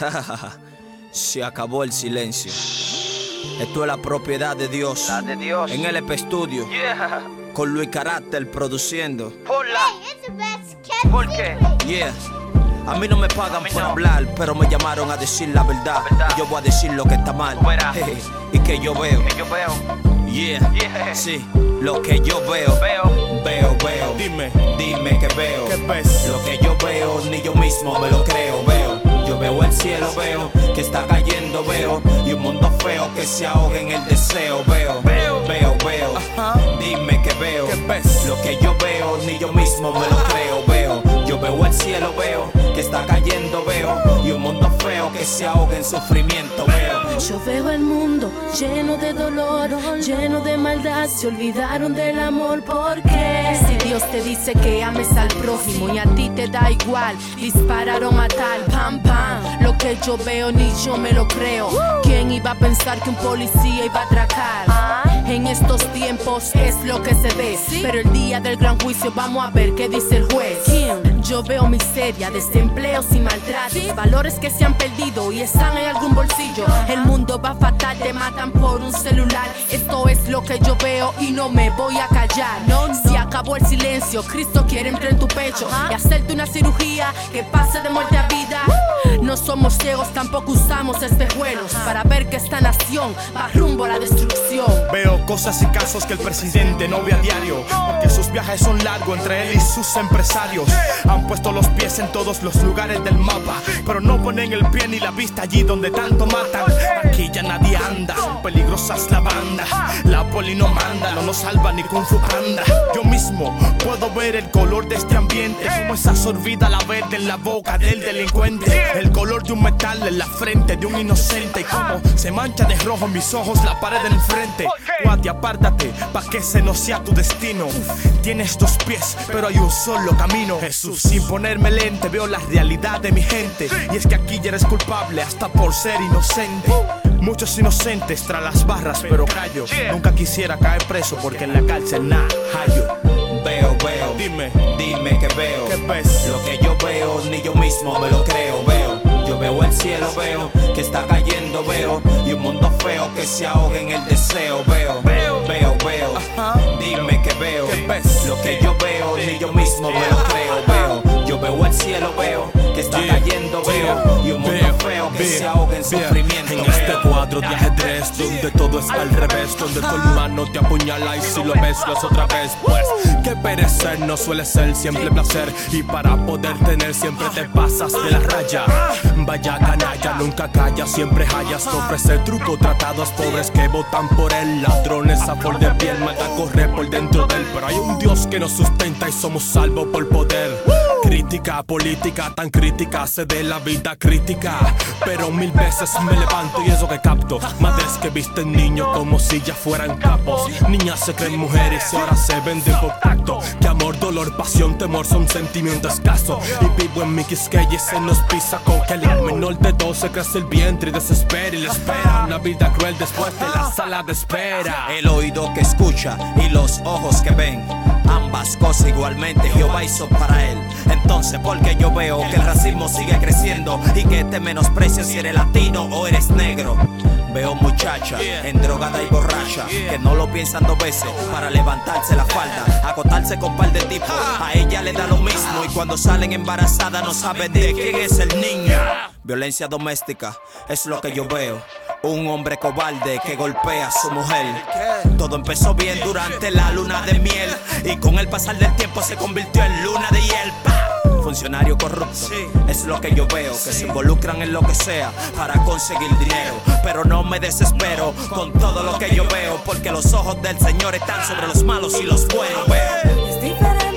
Se acabó el silencio. Esto es la propiedad de Dios. La de Dios. En el Estudio. Yeah. Con Luis Carácter produciendo. Hola. ¿Por qué? Yeah. A mí no me pagan por hablar, pero me llamaron a decir la verdad. Y yo voy a decir lo que está mal. Y que yo veo. Que yo veo. Yeah. Sí, lo que yo veo. Veo. Dime que veo. ¿Qué ves? Lo que yo veo, ni yo mismo me lo creo. Yo veo el cielo, veo que está cayendo, veo. Y un mundo feo que se ahoga en el deseo. Veo. Dime que veo. ¿Qué ves? Lo que yo veo, ni yo mismo me lo creo. Yo veo el cielo, veo que está cayendo, veo. Y un mundo feo que se ahoga en sufrimiento, veo. Yo veo el mundo lleno de dolor, lleno de maldad. Se olvidaron del amor, ¿por qué? Si Dios te dice que ames al prójimo y a ti te da igual, disparar o matar, pam pam. Lo que yo veo ni yo me lo creo. ¿Quién iba a pensar que un policía iba a atracar? En estos tiempos es lo que se ve, pero el día del gran juicio vamos a ver qué dice el juez. Yo veo miseria, desempleos y maltratos, valores que se han perdido y están en algún bolsillo. El mundo va fatal, te matan por un celular. Esto es lo que yo veo y no me voy a callar. Se acabó el silencio, Cristo quiere entrar en tu pecho y hacerte una cirugía que pase de muerte a vida. No somos ciegos, tampoco usamos espejuelos para ver que esta nación va rumbo a la destrucción. Veo cosas y casos que el presidente no ve a diario, porque sus viajes son largos entre él y sus empresarios. Han puesto los pies en todos los lugares del mapa, pero no ponen el pie ni la vista allí donde tanto matan. Aquí ya nadie anda, son peligrosas la banda. La poli no manda, no nos salva ni Kung Fu Panda. Yo mismo puedo ver el color de este ambiente, como es absorbida la verde en la boca del delincuente. El color de un metal en la frente de un inocente, y como se mancha de rojo en mis ojos la pared del frente. Guati, apártate, pa' que ese no sea tu destino. Tienes dos pies, pero hay un solo camino. Jesús, sin ponerme lente, veo la realidad de mi gente. Y es que aquí ya eres culpable hasta por ser inocente. Muchos inocentes tras las barras, pero callo. Nunca quisiera caer preso porque en la cárcel nada hallo. Veo. Dime que veo. ¿Qué ves? Lo que yo veo, ni yo mismo me lo creo, Yo veo el cielo, veo que está cayendo, veo. Y un mundo feo que se ahoga en el deseo, veo. Dime que veo. ¿Qué ves? Lo que yo veo, ni yo mismo me lo creo, Yo veo el cielo, veo que está cayendo, veo. Y un mundo feo que se ahoga en sufrimiento, En este cuadro de ajedrez donde todo es al revés, donde tu hermano te apuñala y si lo ves lo es otra vez. Pues que perecer no suele ser siempre placer, y para poder tener siempre te pasas de la raya. Vaya canalla, nunca calla, siempre hallas que ofrecer truco tratados pobres que votan por él. Ladrones a flor de piel, mata corre por dentro de él, pero hay un Dios que nos sustenta y somos salvos por poder. Crítica política tan crítica hace de la vida crítica, pero 1000 veces me levanto y eso que capto. Madres que visten niños como si ya fueran capos, niñas se creen mujeres y ahora se venden por tacto. Que amor, dolor, pasión, temor son sentimientos escasos, y vivo en mi Quisqueya y se nos pisa con que el menor de 12 crece el vientre y desespera y le espera una vida cruel después de la sala de espera. El oído que escucha y los ojos que ven, ambas cosas igualmente Jehová hizo para él. Entonces, porque yo veo que el racismo sigue creciendo y que te menosprecian si eres latino o eres negro. Veo muchacha endrogada y borracha que no lo piensan 2 veces para levantarse la falda, acotarse con par de tipos. A ella le da lo mismo y cuando salen embarazadas no saben de quién es el niño. Violencia doméstica es lo que yo veo. Un hombre cobarde que golpea a su mujer. Todo empezó bien durante la luna de miel y con el pasar del tiempo se convirtió en luna de hiel. Funcionario corrupto, es lo que yo veo, que se involucran en lo que sea para conseguir dinero. Pero no me desespero con todo lo que yo veo, porque los ojos del Señor están sobre los malos y los buenos. Es diferente.